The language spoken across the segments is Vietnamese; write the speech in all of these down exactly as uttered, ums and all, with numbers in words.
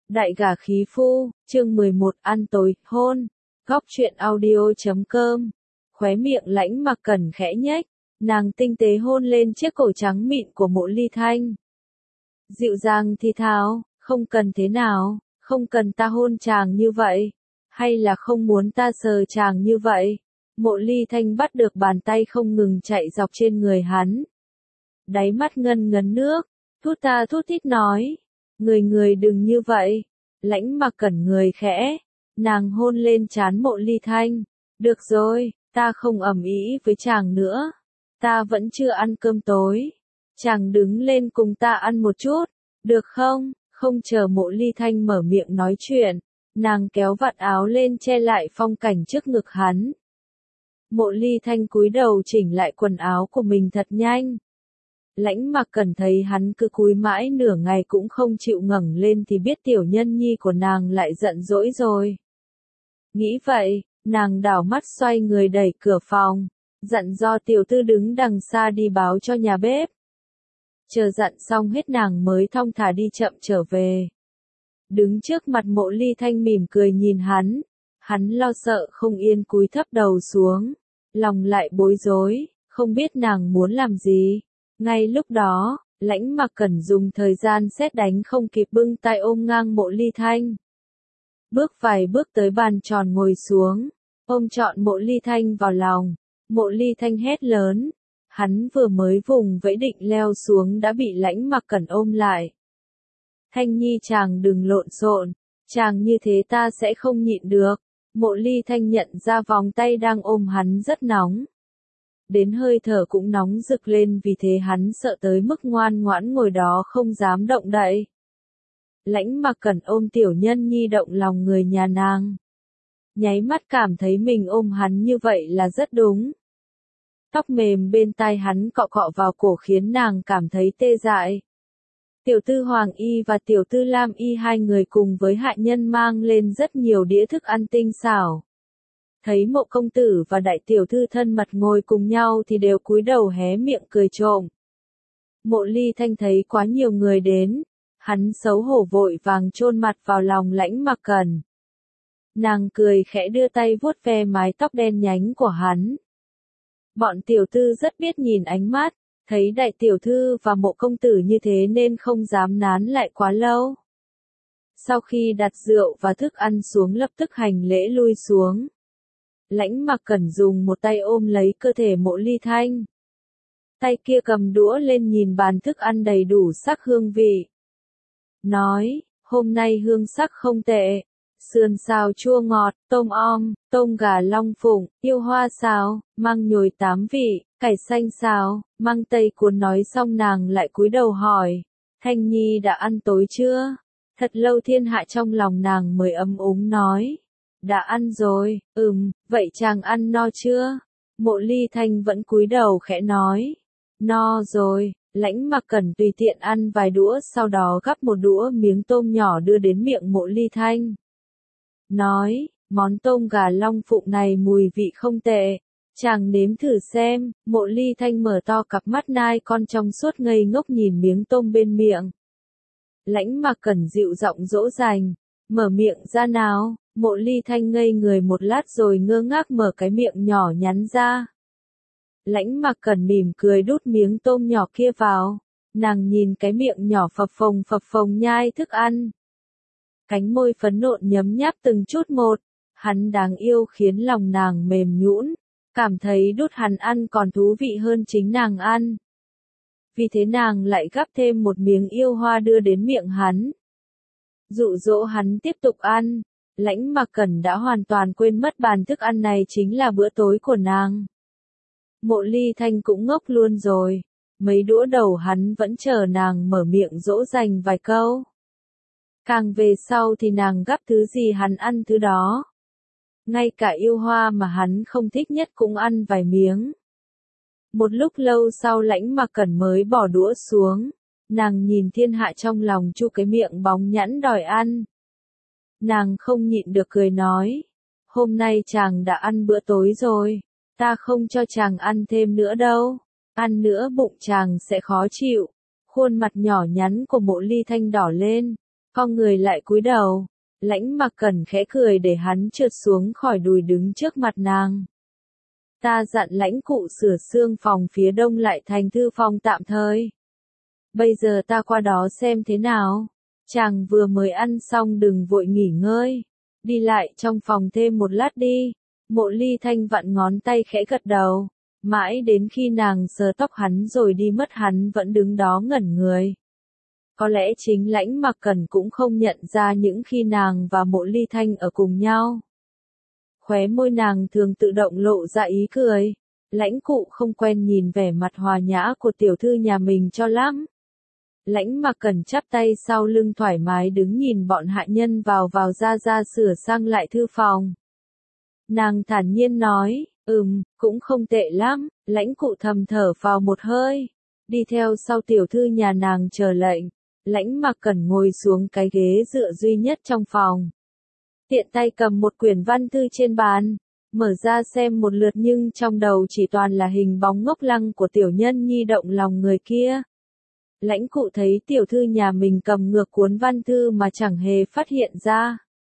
Đại gả khí phu, chương mười một ăn tối, hôn. Góc truyện audio chấm com. Khóe miệng Lãnh Mặc Cẩn khẽ nhếch, nàng tinh tế hôn lên chiếc cổ trắng mịn của Mộ Ly Thanh. Dịu dàng thì thào, không cần thế nào, không cần ta hôn chàng như vậy, hay là không muốn ta sờ chàng như vậy. Mộ Ly Thanh bắt được bàn tay không ngừng chạy dọc trên người hắn. Đáy mắt ngân ngấn nước, thút ta thút thít nói. Người người đừng như vậy. Lãnh Mặc Cẩn người khẽ, nàng hôn lên trán Mộ Ly Thanh. Được rồi, ta không ầm ĩ với chàng nữa. Ta vẫn chưa ăn cơm tối. Chàng đứng lên cùng ta ăn một chút, được không? Không chờ Mộ Ly Thanh mở miệng nói chuyện, nàng kéo vạt áo lên che lại phong cảnh trước ngực hắn. Mộ Ly Thanh cúi đầu chỉnh lại quần áo của mình thật nhanh. Lãnh Mặc Cẩn thấy hắn cứ cúi mãi nửa ngày cũng không chịu ngẩng lên thì biết tiểu nhân nhi của nàng lại giận dỗi rồi. Nghĩ vậy, nàng đảo mắt xoay người đẩy cửa phòng, dặn do tiểu tư đứng đằng xa đi báo cho nhà bếp. Chờ dặn xong hết nàng mới thong thả đi chậm trở về. Đứng trước mặt Mộ Ly Thanh mỉm cười nhìn hắn, hắn lo sợ không yên cúi thấp đầu xuống, lòng lại bối rối, không biết nàng muốn làm gì. Ngay lúc đó, Lãnh Mặc Cẩn dùng thời gian sét đánh không kịp bưng tay ôm ngang Mộ Ly Thanh. Bước vài bước tới bàn tròn ngồi xuống, ôm trọn Mộ Ly Thanh vào lòng. Mộ Ly Thanh hét lớn, hắn vừa mới vùng vẫy định leo xuống đã bị Lãnh Mặc Cẩn ôm lại. Thanh nhi chàng đừng lộn xộn, chàng như thế ta sẽ không nhịn được. Mộ Ly Thanh nhận ra vòng tay đang ôm hắn rất nóng. Đến hơi thở cũng nóng rực lên vì thế hắn sợ tới mức ngoan ngoãn ngồi đó không dám động đậy. Lãnh Mặc Cẩn ôm tiểu nhân nhi động lòng người nhà nàng. Nháy mắt cảm thấy mình ôm hắn như vậy là rất đúng. Tóc mềm bên tai hắn cọ cọ vào cổ khiến nàng cảm thấy tê dại. Tiểu tư Hoàng Y và tiểu tư Lam Y hai người cùng với hạ nhân mang lên rất nhiều đĩa thức ăn tinh xảo. Thấy Mộ công tử và đại tiểu thư thân mật ngồi cùng nhau thì đều cúi đầu hé miệng cười trộm. Mộ Ly Thanh thấy quá nhiều người đến, hắn xấu hổ vội vàng chôn mặt vào lòng Lãnh Mặc Cẩn. Nàng cười khẽ đưa tay vuốt ve mái tóc đen nhánh của hắn. Bọn tiểu tư rất biết nhìn ánh mắt, thấy đại tiểu thư và Mộ công tử như thế nên không dám nán lại quá lâu. Sau khi đặt rượu và thức ăn xuống lập tức hành lễ lui xuống. Lãnh Mặc Cẩn dùng một tay ôm lấy cơ thể Mộ Ly Thanh. Tay kia cầm đũa lên nhìn bàn thức ăn đầy đủ sắc hương vị. Nói, hôm nay hương sắc không tệ. Sườn xào chua ngọt, tôm om, tôm gà long phụng, yêu hoa xào, măng nhồi tám vị, cải xanh xào, măng tây cuốn. Nói xong nàng lại cúi đầu hỏi, Thanh nhi đã ăn tối chưa? Thật lâu thiên hạ trong lòng nàng mới ấm úng nói. Đã ăn rồi, ừm, vậy chàng ăn no chưa? Mộ Ly Thanh vẫn cúi đầu khẽ nói. No rồi. Lãnh Mặc Cẩn tùy tiện ăn vài đũa sau đó gắp một đũa miếng tôm nhỏ đưa đến miệng Mộ Ly Thanh. Nói, món tôm gà long phụng này mùi vị không tệ. Chàng nếm thử xem. Mộ Ly Thanh mở to cặp mắt nai con trong suốt ngây ngốc nhìn miếng tôm bên miệng. Lãnh Mặc Cẩn dịu giọng dỗ dành. Mở miệng ra nào. Mộ Ly Thanh ngây người một lát rồi ngơ ngác mở cái miệng nhỏ nhắn ra. Lãnh Mặc Cẩn mỉm cười đút miếng tôm nhỏ kia vào. Nàng nhìn cái miệng nhỏ phập phồng phập phồng nhai thức ăn. Cánh môi phấn nộn nhấm nháp từng chút một. Hắn đáng yêu khiến lòng nàng mềm nhũn, cảm thấy đút hắn ăn còn thú vị hơn chính nàng ăn. Vì thế nàng lại gắp thêm một miếng yêu hoa đưa đến miệng hắn. Dụ dỗ hắn tiếp tục ăn. Lãnh Mặc Cẩn đã hoàn toàn quên mất bàn thức ăn này chính là bữa tối của nàng. Mộ Ly Thanh cũng ngốc luôn rồi. Mấy đũa đầu hắn vẫn chờ nàng mở miệng dỗ dành vài câu. Càng về sau thì nàng gắp thứ gì hắn ăn thứ đó. Ngay cả yêu hoa mà hắn không thích nhất cũng ăn vài miếng. Một lúc lâu sau Lãnh Mặc Cẩn mới bỏ đũa xuống. Nàng nhìn thiên hạ trong lòng chu cái miệng bóng nhẵn đòi ăn. Nàng không nhịn được cười nói. Hôm nay chàng đã ăn bữa tối rồi. Ta không cho chàng ăn thêm nữa đâu. Ăn nữa bụng chàng sẽ khó chịu. Khuôn mặt nhỏ nhắn của Mộ Ly Thanh đỏ lên. Con người lại cúi đầu. Lãnh Mặc Cẩn khẽ cười để hắn trượt xuống khỏi đùi đứng trước mặt nàng. Ta dặn lãnh cụ sửa xương phòng phía đông lại thành thư phòng tạm thời. Bây giờ ta qua đó xem thế nào. Chàng vừa mới ăn xong đừng vội nghỉ ngơi. Đi lại trong phòng thêm một lát đi. Mộ Ly Thanh vặn ngón tay khẽ gật đầu. Mãi đến khi nàng sờ tóc hắn rồi đi mất hắn vẫn đứng đó ngẩn người. Có lẽ chính Lãnh Mặc Cẩn cũng không nhận ra những khi nàng và Mộ Ly Thanh ở cùng nhau. Khóe môi nàng thường tự động lộ ra ý cười. Lãnh cụ không quen nhìn vẻ mặt hòa nhã của tiểu thư nhà mình cho lắm. Lãnh Mặc Cẩn chắp tay sau lưng thoải mái đứng nhìn bọn hạ nhân vào vào ra ra sửa sang lại thư phòng. Nàng thản nhiên nói, ừm, cũng không tệ lắm. Lãnh cụ thầm thở vào một hơi. Đi theo sau tiểu thư nhà nàng chờ lệnh. Lãnh Mặc Cẩn ngồi xuống cái ghế dựa duy nhất trong phòng. Tiện tay cầm một quyển văn thư trên bàn, mở ra xem một lượt nhưng trong đầu chỉ toàn là hình bóng ngốc lăng của tiểu nhân nhi động lòng người kia. Lãnh cụ thấy tiểu thư nhà mình cầm ngược cuốn văn thư mà chẳng hề phát hiện ra.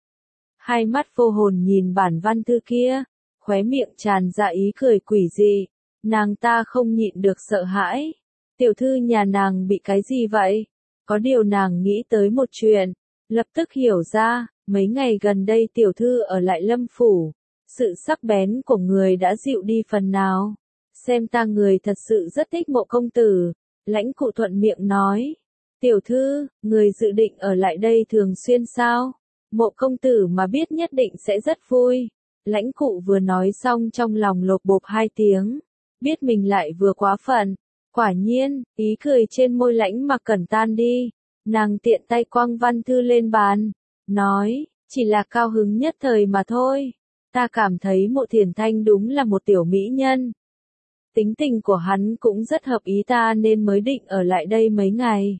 Hai mắt vô hồn nhìn bản văn thư kia, khóe miệng tràn ra ý cười quỷ dị. Nàng ta không nhịn được sợ hãi. Tiểu thư nhà nàng bị cái gì vậy? Có điều nàng nghĩ tới một chuyện, lập tức hiểu ra, mấy ngày gần đây tiểu thư ở lại Lâm Phủ, sự sắc bén của người đã dịu đi phần nào. Xem ta người thật sự rất thích Mộ công tử. Lãnh cụ thuận miệng nói, tiểu thư, người dự định ở lại đây thường xuyên sao? Mộ công tử mà biết nhất định sẽ rất vui. Lãnh cụ vừa nói xong trong lòng lột bột hai tiếng, biết mình lại vừa quá phận. Quả nhiên, ý cười trên môi Lãnh Mặc Cẩn tan đi, nàng tiện tay quăng văn thư lên bàn, nói, chỉ là cao hứng nhất thời mà thôi. Ta cảm thấy Mộ Thiển Thanh đúng là một tiểu mỹ nhân. Tính tình của hắn cũng rất hợp ý ta nên mới định ở lại đây mấy ngày.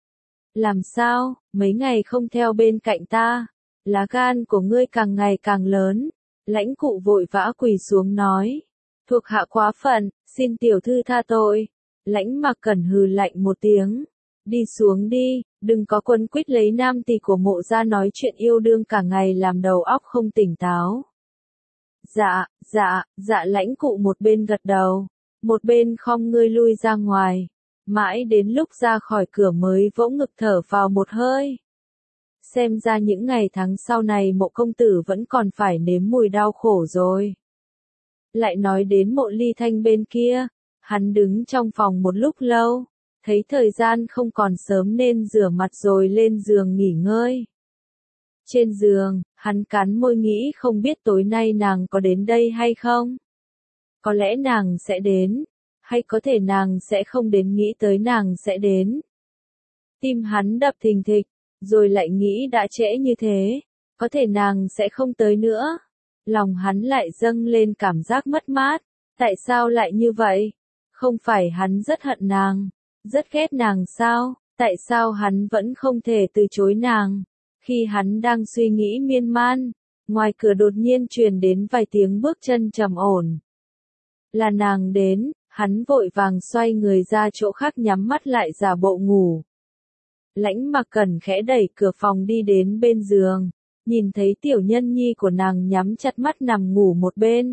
Làm sao, mấy ngày không theo bên cạnh ta? Lá gan của ngươi càng ngày càng lớn. Lãnh cụ vội vã quỳ xuống nói. Thuộc hạ quá phận, xin tiểu thư tha tội. Lãnh Mặc Cẩn hừ lạnh một tiếng. Đi xuống đi, đừng có quấn quýt lấy nam tỳ của Mộ ra nói chuyện yêu đương cả ngày làm đầu óc không tỉnh táo. Dạ, dạ, dạ lãnh cụ một bên gật đầu, một bên khom người lui ra ngoài. Mãi đến lúc ra khỏi cửa mới vỗ ngực thở vào một hơi. Xem ra những ngày tháng sau này Mộ công tử vẫn còn phải nếm mùi đau khổ rồi. Lại nói đến Mộ Ly Thanh bên kia, hắn đứng trong phòng một lúc lâu, thấy thời gian không còn sớm nên rửa mặt rồi lên giường nghỉ ngơi. Trên giường, hắn cắn môi nghĩ không biết tối nay nàng có đến đây hay không. Có lẽ nàng sẽ đến, hay có thể nàng sẽ không đến, nghĩ tới nàng sẽ đến. Tim hắn đập thình thịch, rồi lại nghĩ đã trễ như thế, có thể nàng sẽ không tới nữa. Lòng hắn lại dâng lên cảm giác mất mát, tại sao lại như vậy? Không phải hắn rất hận nàng, rất ghét nàng sao? Tại sao hắn vẫn không thể từ chối nàng? Khi hắn đang suy nghĩ miên man, ngoài cửa đột nhiên truyền đến vài tiếng bước chân trầm ổn. Là nàng đến, hắn vội vàng xoay người ra chỗ khác nhắm mắt lại giả bộ ngủ. Lãnh Mặc Cẩn khẽ đẩy cửa phòng đi đến bên giường, nhìn thấy tiểu nhân nhi của nàng nhắm chặt mắt nằm ngủ một bên.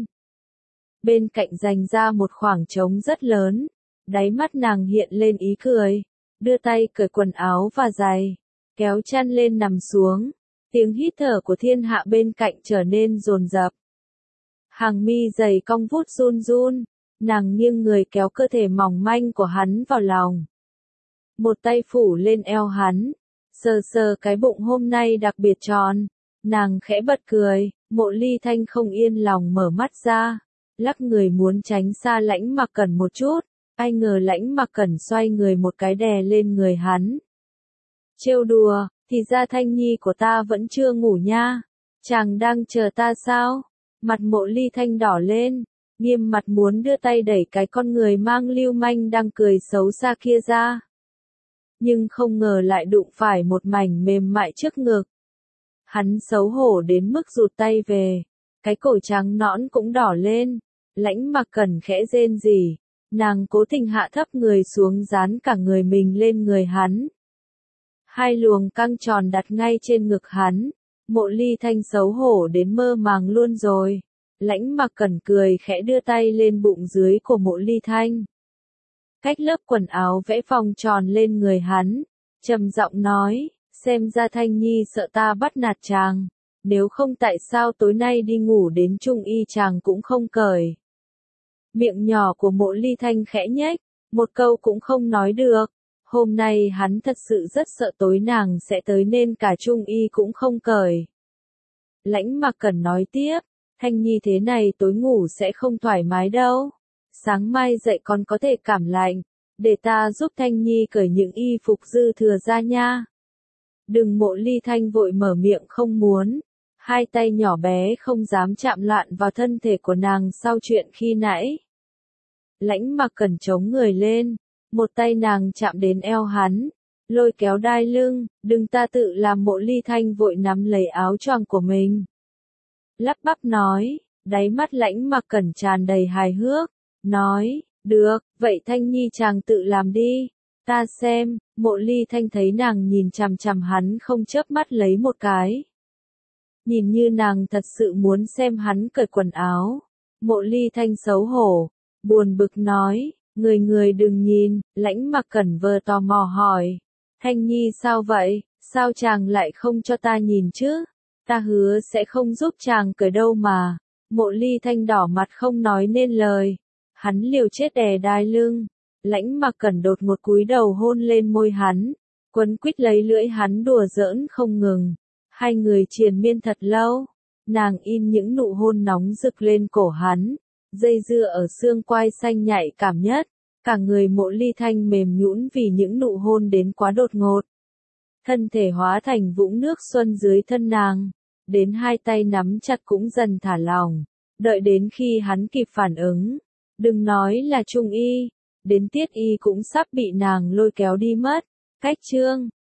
Bên cạnh dành ra một khoảng trống rất lớn, đáy mắt nàng hiện lên ý cười, đưa tay cởi quần áo và giày, kéo chăn lên nằm xuống, tiếng hít thở của thiên hạ bên cạnh trở nên dồn dập. Hàng mi dày cong vút run run, nàng nghiêng người kéo cơ thể mỏng manh của hắn vào lòng. Một tay phủ lên eo hắn, sờ sờ cái bụng hôm nay đặc biệt tròn, nàng khẽ bật cười. Mộ Ly Thanh không yên lòng mở mắt ra, lắc người muốn tránh xa Lãnh Mặc Cẩn một chút, ai ngờ Lãnh Mặc Cẩn xoay người một cái đè lên người hắn. Trêu đùa, thì ra Thanh nhi của ta vẫn chưa ngủ nha, chàng đang chờ ta sao? Mặt Mộ Ly Thanh đỏ lên, nghiêm mặt muốn đưa tay đẩy cái con người mang lưu manh đang cười xấu xa kia ra. Nhưng không ngờ lại đụng phải một mảnh mềm mại trước ngực. Hắn xấu hổ đến mức rụt tay về, cái cổ trắng nõn cũng đỏ lên. Lãnh Mặc Cẩn khẽ rên rỉ, nàng cố tình hạ thấp người xuống dán cả người mình lên người hắn. Hai luồng căng tròn đặt ngay trên ngực hắn. Mộ Ly Thanh xấu hổ đến mơ màng luôn rồi. Lãnh Mặc Cẩn cười khẽ đưa tay lên bụng dưới của Mộ Ly Thanh. Cách lớp quần áo vẽ vòng tròn lên người hắn. Trầm giọng nói, xem ra Thanh Nhi sợ ta bắt nạt chàng. Nếu không tại sao tối nay đi ngủ đến trung y chàng cũng không cởi. Miệng nhỏ của Mộ Ly Thanh khẽ nhếch, một câu cũng không nói được. Hôm nay hắn thật sự rất sợ tối nàng sẽ tới nên cả trung y cũng không cởi. Lãnh Mặc Cẩn nói tiếp, Thanh Nhi thế này tối ngủ sẽ không thoải mái đâu. Sáng mai dậy còn có thể cảm lạnh, để ta giúp Thanh Nhi cởi những y phục dư thừa ra nha. Đừng. Mộ Ly Thanh vội mở miệng không muốn. Hai tay nhỏ bé không dám chạm loạn vào thân thể của nàng sau chuyện khi nãy. Lãnh Mặc Cẩn chống người lên, một tay nàng chạm đến eo hắn, lôi kéo đai lưng, đừng ta tự làm. Mộ Ly Thanh vội nắm lấy áo choàng của mình. Lắp bắp nói, đáy mắt Lãnh Mặc Cẩn tràn đầy hài hước, nói, được, vậy Thanh Nhi chàng tự làm đi, ta xem. Mộ Ly Thanh thấy nàng nhìn chằm chằm hắn không chớp mắt lấy một cái. Nhìn như nàng thật sự muốn xem hắn cởi quần áo. Mộ Ly Thanh xấu hổ, buồn bực nói, người người đừng nhìn. Lãnh Mặc Cẩn vờ tò mò hỏi, Thanh Nhi sao vậy, sao chàng lại không cho ta nhìn chứ? Ta hứa sẽ không giúp chàng cởi đâu mà. Mộ Ly Thanh đỏ mặt không nói nên lời. Hắn liều chết đè đai lưng. Lãnh Mặc Cẩn đột ngột cúi đầu hôn lên môi hắn, quấn quýt lấy lưỡi hắn đùa giỡn không ngừng. Hai người triền miên thật lâu. Nàng in những nụ hôn nóng rực lên cổ hắn, dây dưa ở xương quai xanh nhạy cảm nhất. Cả người Mộ Ly Thanh mềm nhũn vì những nụ hôn đến quá đột ngột. Thân thể hóa thành vũng nước xuân dưới thân nàng, đến hai tay nắm chặt cũng dần thả lỏng. Đợi đến khi hắn kịp phản ứng, đừng nói là trung y, đến tiết y cũng sắp bị nàng lôi kéo đi mất. Cách chương